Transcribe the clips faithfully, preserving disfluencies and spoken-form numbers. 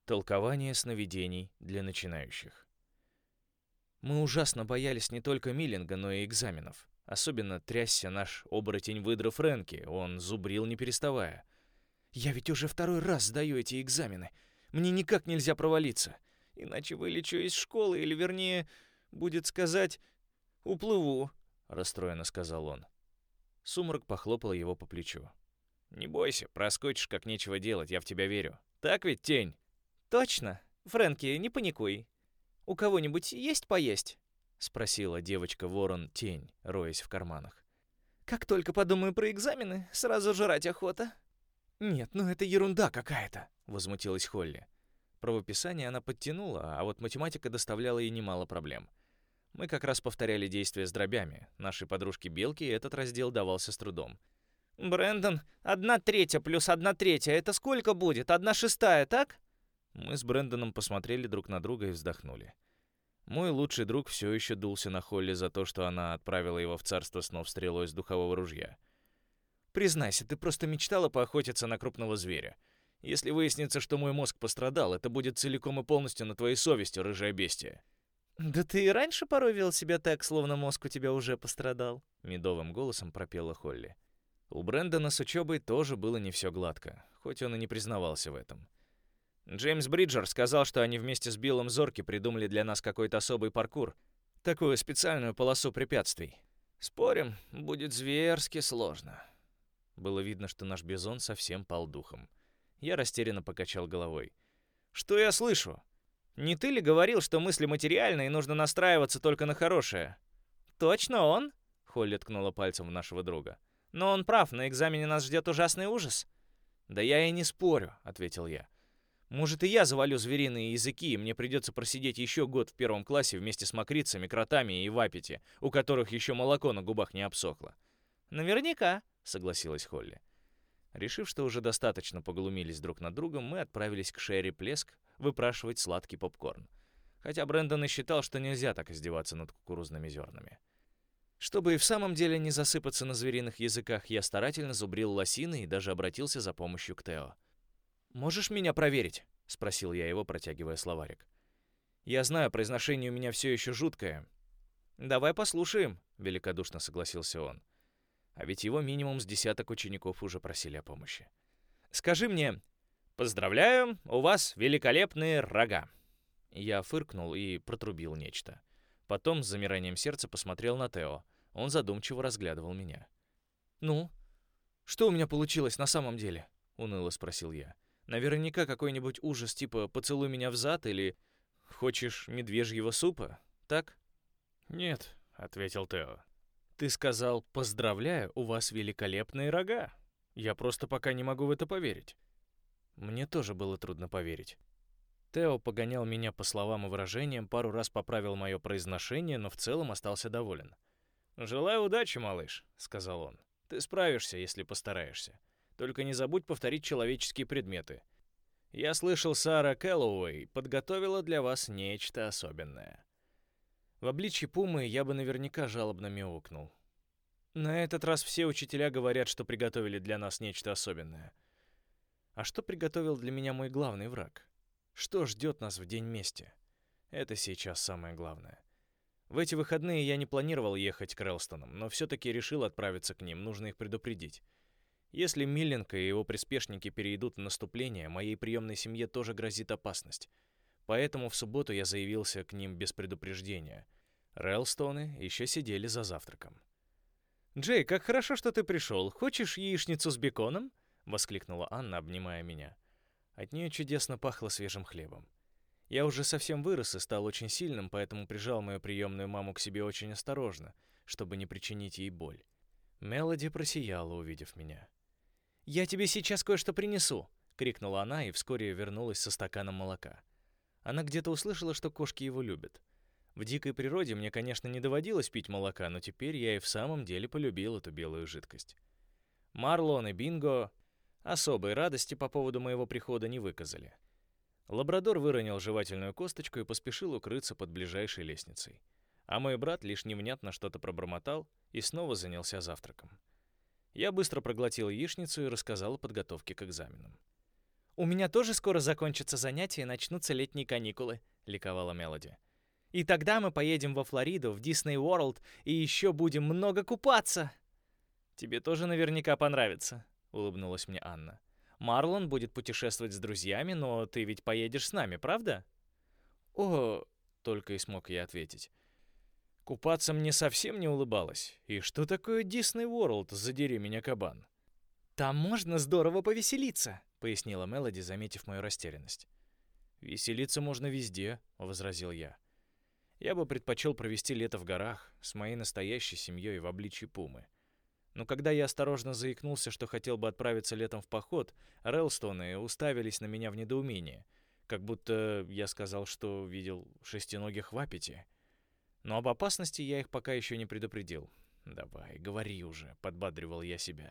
Толкование сновидений для начинающих. Мы ужасно боялись не только Миллинга, но и экзаменов. Особенно трясся наш оборотень-выдра Фрэнки, он зубрил не переставая. «Я ведь уже второй раз сдаю эти экзамены. Мне никак нельзя провалиться. Иначе вылечу из школы, или, вернее, будет сказать, уплыву», — расстроенно сказал он. Сумрак похлопал его по плечу. «Не бойся, проскочишь, как нечего делать, я в тебя верю. Так ведь, тень?» «Точно. Фрэнки, не паникуй. У кого-нибудь есть поесть?» — спросила девочка-ворон Тень, роясь в карманах. «Как только подумаю про экзамены, сразу жрать охота». «Нет, ну это ерунда какая-то», — возмутилась Холли. Правописание она подтянула, а вот математика доставляла ей немало проблем. Мы как раз повторяли действия с дробями. Нашей подружке Белке этот раздел давался с трудом. «Брэндон, одна третья плюс одна третья — это сколько будет? Одна шестая, так?» Мы с Брэндоном посмотрели друг на друга и вздохнули. Мой лучший друг все еще дулся на Холли за то, что она отправила его в царство снов стрелой из духового ружья. «Признайся, ты просто мечтала поохотиться на крупного зверя. Если выяснится, что мой мозг пострадал, это будет целиком и полностью на твоей совести, рыжая бестия». «Да ты и раньше порой вел себя так, словно мозг у тебя уже пострадал», — медовым голосом пропела Холли. У Брэндона с учебой тоже было не все гладко, хоть он и не признавался в этом. Джеймс Бриджер сказал, что они вместе с Биллом Зорки придумали для нас какой-то особый паркур, такую специальную полосу препятствий. Спорим, будет зверски сложно. Было видно, что наш Бизон совсем пал духом. Я растерянно покачал головой. «Что я слышу? Не ты ли говорил, что мысли материальны и нужно настраиваться только на хорошее?» «Точно он?» — Холли ткнула пальцем в нашего друга. «Но он прав, на экзамене нас ждет ужасный ужас». «Да я и не спорю», — ответил я. «Может, и я завалю звериные языки, и мне придется просидеть еще год в первом классе вместе с мокрицами, кротами и вапити, у которых еще молоко на губах не обсохло». «Наверняка», — согласилась Холли. Решив, что уже достаточно поглумились друг над другом, мы отправились к Шерри Плеск выпрашивать сладкий попкорн. Хотя Брэндон и считал, что нельзя так издеваться над кукурузными зернами. Чтобы и в самом деле не засыпаться на звериных языках, я старательно зубрил лосины и даже обратился за помощью к Тео. «Можешь меня проверить?» — спросил я его, протягивая словарик. «Я знаю, произношение у меня все еще жуткое». «Давай послушаем», — великодушно согласился он. А ведь его минимум с десяток учеников уже просили о помощи. «Скажи мне, поздравляю, у вас великолепные рога». Я фыркнул и протрубил нечто. Потом с замиранием сердца посмотрел на Тео. Он задумчиво разглядывал меня. «Ну, что у меня получилось на самом деле?» — уныло спросил я. «Наверняка какой-нибудь ужас типа «поцелуй меня в зад» или «хочешь медвежьего супа», так?» «Нет», — ответил Тео. «Ты сказал, поздравляю, у вас великолепные рога. Я просто пока не могу в это поверить». Мне тоже было трудно поверить. Тео погонял меня по словам и выражениям, пару раз поправил мое произношение, но в целом остался доволен. «Желаю удачи, малыш», — сказал он. «Ты справишься, если постараешься. Только не забудь повторить человеческие предметы. Я слышал, Сара Кэллоуэй подготовила для вас нечто особенное». В обличье пумы я бы наверняка жалобно мяукнул. На этот раз все учителя говорят, что приготовили для нас нечто особенное. А что приготовил для меня мой главный враг? Что ждет нас в день мести? Это сейчас самое главное. В эти выходные я не планировал ехать к Рэлстонам, но все-таки решил отправиться к ним, нужно их предупредить. Если Миллинг и его приспешники перейдут в наступление, моей приемной семье тоже грозит опасность. Поэтому в субботу я заявился к ним без предупреждения. Рэлстоны еще сидели за завтраком. «Джей, как хорошо, что ты пришел. Хочешь яичницу с беконом?» — воскликнула Анна, обнимая меня. От нее чудесно пахло свежим хлебом. Я уже совсем вырос и стал очень сильным, поэтому прижал мою приемную маму к себе очень осторожно, чтобы не причинить ей боль. Мелоди просияла, увидев меня. «Я тебе сейчас кое-что принесу!» — крикнула она и вскоре вернулась со стаканом молока. Она где-то услышала, что кошки его любят. В дикой природе мне, конечно, не доводилось пить молока, но теперь я и в самом деле полюбил эту белую жидкость. Марлон и Бинго особой радости по поводу моего прихода не выказали. Лабрадор выронил жевательную косточку и поспешил укрыться под ближайшей лестницей. А мой брат лишь невнятно что-то пробормотал и снова занялся завтраком. Я быстро проглотил яичницу и рассказал о подготовке к экзаменам. «У меня тоже скоро закончатся занятия и начнутся летние каникулы», — ликовала Мелоди. «И тогда мы поедем во Флориду, в Дисней Уорлд, и еще будем много купаться». «Тебе тоже наверняка понравится», — улыбнулась мне Анна. «Марлон будет путешествовать с друзьями, но ты ведь поедешь с нами, правда?» «О...» — только и смог я ответить. Купаться мне совсем не улыбалось. И что такое Дисней Уорлд, задери меня кабан? «Там можно здорово повеселиться», — пояснила Мелоди, заметив мою растерянность. «Веселиться можно везде», — возразил я. «Я бы предпочел провести лето в горах с моей настоящей семьей в обличье пумы. Но когда я осторожно заикнулся, что хотел бы отправиться летом в поход, Рэлстоны уставились на меня в недоумении, как будто я сказал, что видел шестиногих в аппете. Но об опасности я их пока еще не предупредил. «Давай, говори уже», — подбадривал я себя.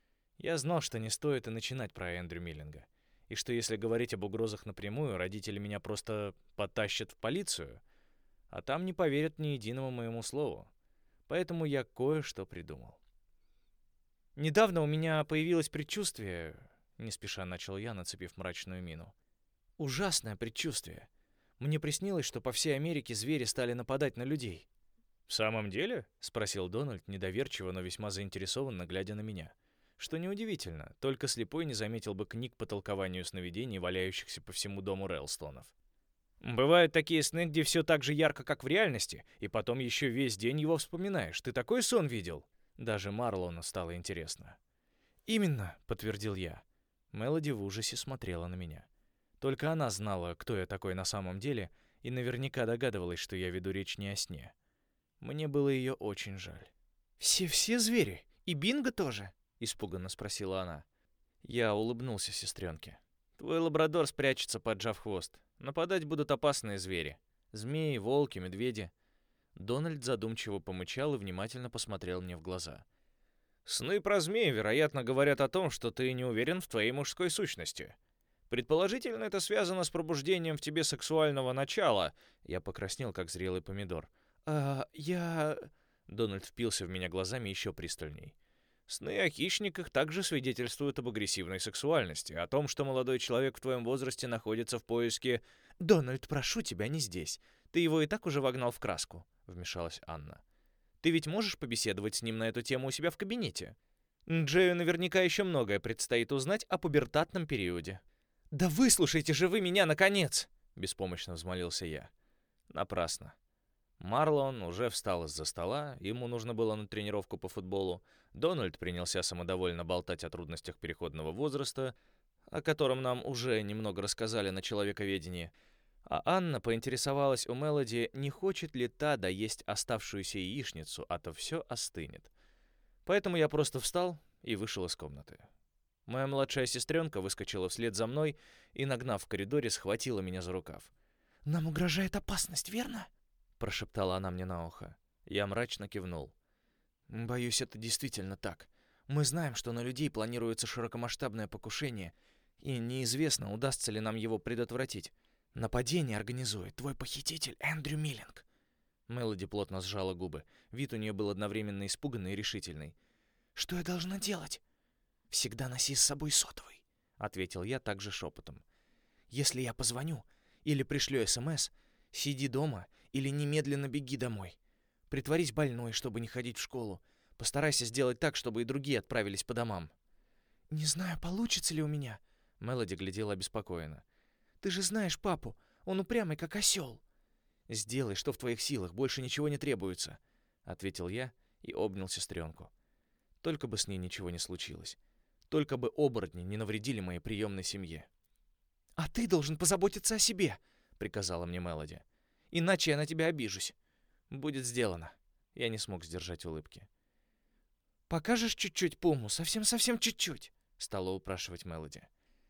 Я знал, что не стоит и начинать про Эндрю Миллинга, и что если говорить об угрозах напрямую, родители меня просто потащат в полицию, а там не поверят ни единому моему слову. Поэтому я кое-что придумал. «Недавно у меня появилось предчувствие», — не спеша начал я, нацепив мрачную мину. «Ужасное предчувствие. Мне приснилось, что по всей Америке звери стали нападать на людей». «В самом деле?» — спросил Дональд, недоверчиво, но весьма заинтересованно, глядя на меня. Что неудивительно, только слепой не заметил бы книг по толкованию сновидений, валяющихся по всему дому Рэлстонов. «Бывают такие сны, где все так же ярко, как в реальности, и потом еще весь день его вспоминаешь. Ты такой сон видел?» Даже Марлону стало интересно. «Именно», — подтвердил я. Мелоди в ужасе смотрела на меня. Только она знала, кто я такой на самом деле, и наверняка догадывалась, что я веду речь не о сне. Мне было ее очень жаль. «Все-все звери? И Бинго тоже?» — испуганно спросила она. Я улыбнулся сестренке. «Твой лабрадор спрячется, поджав хвост. Нападать будут опасные звери. Змеи, волки, медведи». Дональд задумчиво помычал и внимательно посмотрел мне в глаза. «Сны про змеи, вероятно, говорят о том, что ты не уверен в твоей мужской сущности. Предположительно, это связано с пробуждением в тебе сексуального начала». Я покраснел, как зрелый помидор. «А, я...» Дональд впился в меня глазами еще пристальней. «Сны о хищниках также свидетельствуют об агрессивной сексуальности, о том, что молодой человек в твоем возрасте находится в поиске...» «Дональд, прошу тебя, не здесь. Ты его и так уже вогнал в краску», — вмешалась Анна. «Ты ведь можешь побеседовать с ним на эту тему у себя в кабинете? Джею наверняка еще многое предстоит узнать о пубертатном периоде». «Да выслушайте же вы меня, наконец!» — беспомощно взмолился я. Напрасно. Марлон уже встал из-за стола, ему нужно было на тренировку по футболу. Дональд принялся самодовольно болтать о трудностях переходного возраста, о котором нам уже немного рассказали на человековедении. А Анна поинтересовалась у Мелоди, не хочет ли та доесть оставшуюся яичницу, а то все остынет. Поэтому я просто встал и вышел из комнаты. Моя младшая сестренка выскочила вслед за мной и, нагнав в коридоре, схватила меня за рукав. «Нам угрожает опасность, верно?» — прошептала она мне на ухо. Я мрачно кивнул. «Боюсь, это действительно так. Мы знаем, что на людей планируется широкомасштабное покушение, и неизвестно, удастся ли нам его предотвратить. Нападение организует твой похититель Эндрю Миллинг». Мелоди плотно сжала губы. Вид у нее был одновременно испуганный и решительный. «Что я должна делать?» «Всегда носи с собой сотовый», — ответил я также шепотом. «Если я позвоню или пришлю СМС, сиди дома или немедленно беги домой. Притворись больной, чтобы не ходить в школу. Постарайся сделать так, чтобы и другие отправились по домам». «Не знаю, получится ли у меня», — Мелоди глядела обеспокоенно. «Ты же знаешь папу, он упрямый, как осел». «Сделай, что в твоих силах, больше ничего не требуется», — ответил я и обнял сестренку. Только бы с ней ничего не случилось. Только бы оборотни не навредили моей приемной семье. «А ты должен позаботиться о себе», — приказала мне Мелоди. «Иначе я на тебя обижусь». «Будет сделано». Я не смог сдержать улыбки. «Покажешь чуть-чуть Пуму? Совсем-совсем чуть-чуть?» — стала упрашивать Мелоди.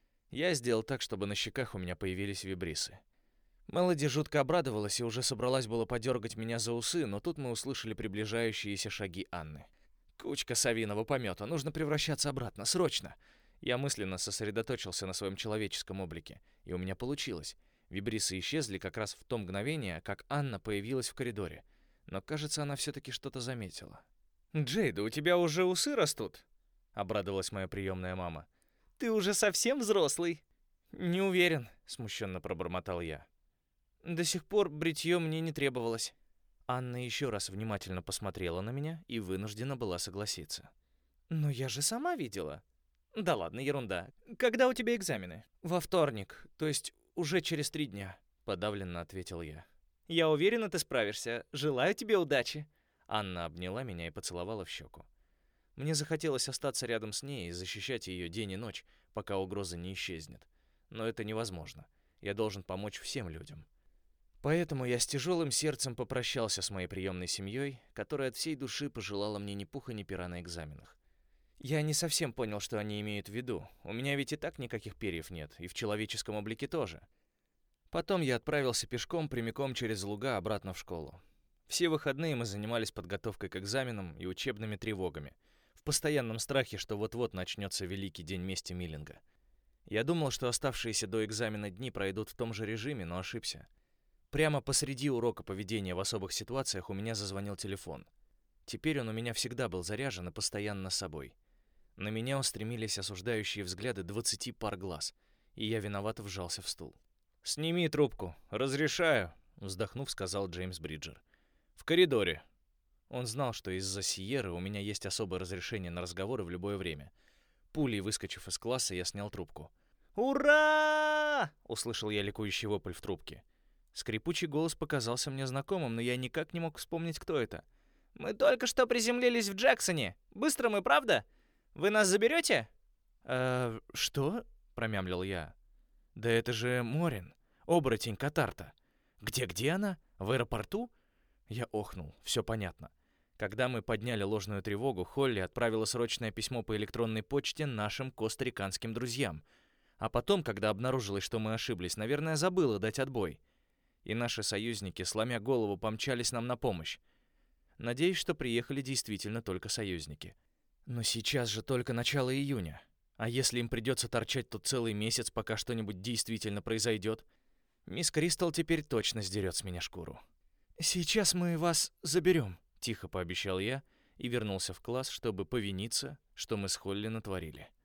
Я сделал так, чтобы на щеках у меня появились вибрисы. Мелоди жутко обрадовалась и уже собралась было подергать меня за усы, но тут мы услышали приближающиеся шаги Анны. «Кучка совиного помета, нужно превращаться обратно, срочно!» Я мысленно сосредоточился на своем человеческом облике, и у меня получилось. Вибрисы исчезли как раз в то мгновение, как Анна появилась в коридоре. Но, кажется, она все-таки что-то заметила. «Джейда, у тебя уже усы растут?» — обрадовалась моя приемная мама. «Ты уже совсем взрослый?» «Не уверен», — смущенно пробормотал я. «До сих пор бритье мне не требовалось». Анна еще раз внимательно посмотрела на меня и вынуждена была согласиться. «Но я же сама видела». «Да ладно, ерунда. Когда у тебя экзамены?» «Во вторник, то есть уже через три дня», — подавленно ответил я. «Я уверена, ты справишься. Желаю тебе удачи». Анна обняла меня и поцеловала в щеку. Мне захотелось остаться рядом с ней и защищать ее день и ночь, пока угроза не исчезнет. Но это невозможно. Я должен помочь всем людям. Поэтому я с тяжелым сердцем попрощался с моей приемной семьей, которая от всей души пожелала мне ни пуха, ни пера на экзаменах. Я не совсем понял, что они имеют в виду. У меня ведь и так никаких перьев нет, и в человеческом облике тоже. Потом я отправился пешком прямиком через луга обратно в школу. Все выходные мы занимались подготовкой к экзаменам и учебными тревогами, в постоянном страхе, что вот-вот начнется великий день мести Миллинга. Я думал, что оставшиеся до экзамена дни пройдут в том же режиме, но ошибся. Прямо посреди урока поведения в особых ситуациях у меня зазвонил телефон. Теперь он у меня всегда был заряжен и постоянно с собой. На меня устремились осуждающие взгляды двадцати пар глаз, и я виновато вжался в стул. «Сними трубку. Разрешаю», — вздохнув, сказал Джеймс Бриджер. «В коридоре». Он знал, что из-за Сиерры у меня есть особое разрешение на разговоры в любое время. Пулей выскочив из класса, я снял трубку. «Ура!» — услышал я ликующий вопль в трубке. Скрипучий голос показался мне знакомым, но я никак не мог вспомнить, кто это. «Мы только что приземлились в Джексоне. Быстро мы, правда? Вы нас заберете?» «Э, что?» — промямлил я. «Да это же Морин, оборотень Катарта. Где-где она? В аэропорту?» Я охнул, все понятно. Когда мы подняли ложную тревогу, Холли отправила срочное письмо по электронной почте нашим костариканским друзьям. А потом, когда обнаружилось, что мы ошиблись, наверное, забыла дать отбой. И наши союзники, сломя голову, помчались нам на помощь. Надеюсь, что приехали действительно только союзники. Но сейчас же только начало июня. А если им придется торчать тут целый месяц, пока что-нибудь действительно произойдет? Мисс Кристал теперь точно сдерет с меня шкуру. «Сейчас мы вас заберем», — тихо пообещал я и вернулся в класс, чтобы повиниться, что мы с Холли натворили.